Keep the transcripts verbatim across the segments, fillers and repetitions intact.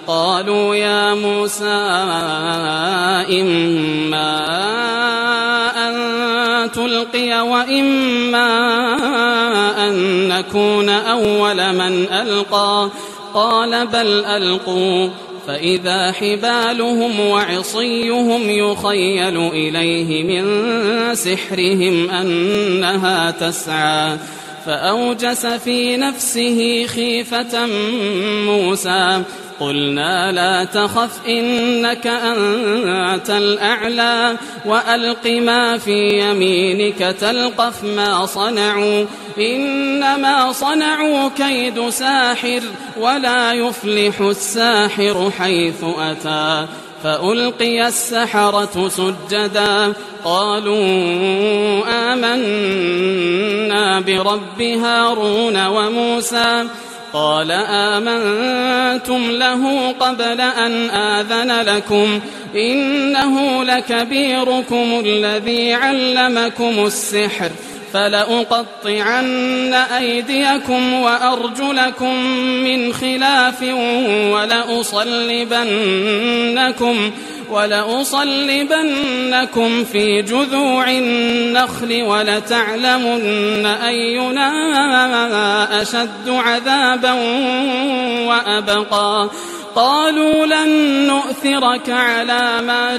قالوا يا موسى إما أن تلقي وإما أن نكون أول من ألقى قال بل ألقوا فإذا حبالهم وعصيهم يخيل إليه من سحرهم أنها تسعى فأوجس في نفسه خيفة موسى قلنا لا تخف إنك أنت الأعلى وألق ما في يمينك تلقف ما صنعوا إنما صنعوا كيد ساحر ولا يفلح الساحر حيث أتى فألقي السحرة سجدا قالوا آمنا برب هارون وموسى قال آمنتم له قبل أن آذن لكم إنه لكبيركم الذي علمكم السحر فلأقطعن أيديكم وأرجلكم من خلاف ولأصلبنكم ولأصلبنكم في جذوع النخل ولتعلمن أينا أشد عذابا وأبقى قالوا لن نؤثرك على ما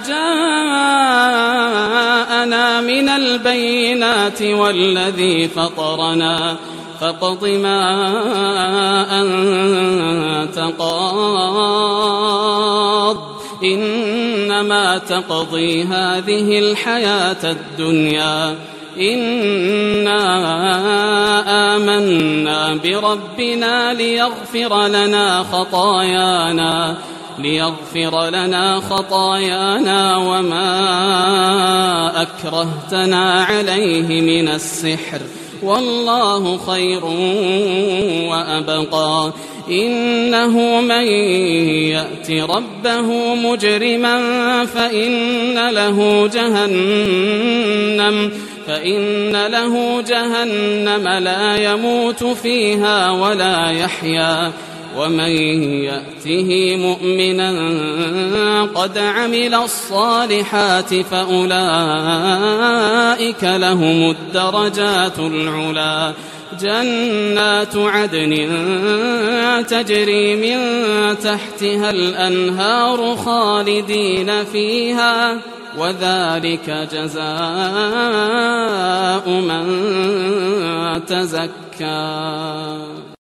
جاءنا من البينات والذي فطرنا فاقض ما أنت قاض إنما تقضي هذه الحياة الدنيا إنا آمنا بربنا ليغفر لنا خطايانا ليغفر لنا خطايانا وما أكرهتنا عليه من السحر والله خير وأبقى إنه من يأت ربه مجرما فإن له جهنم فإن له جهنم لا يموت فيها ولا يحيا ومن يأته مؤمنا قد عمل الصالحات فأولئك لهم الدرجات العلا جنات عدن تجري من تحتها الأنهار خالدين فيها وذلك جزاء من تزكى.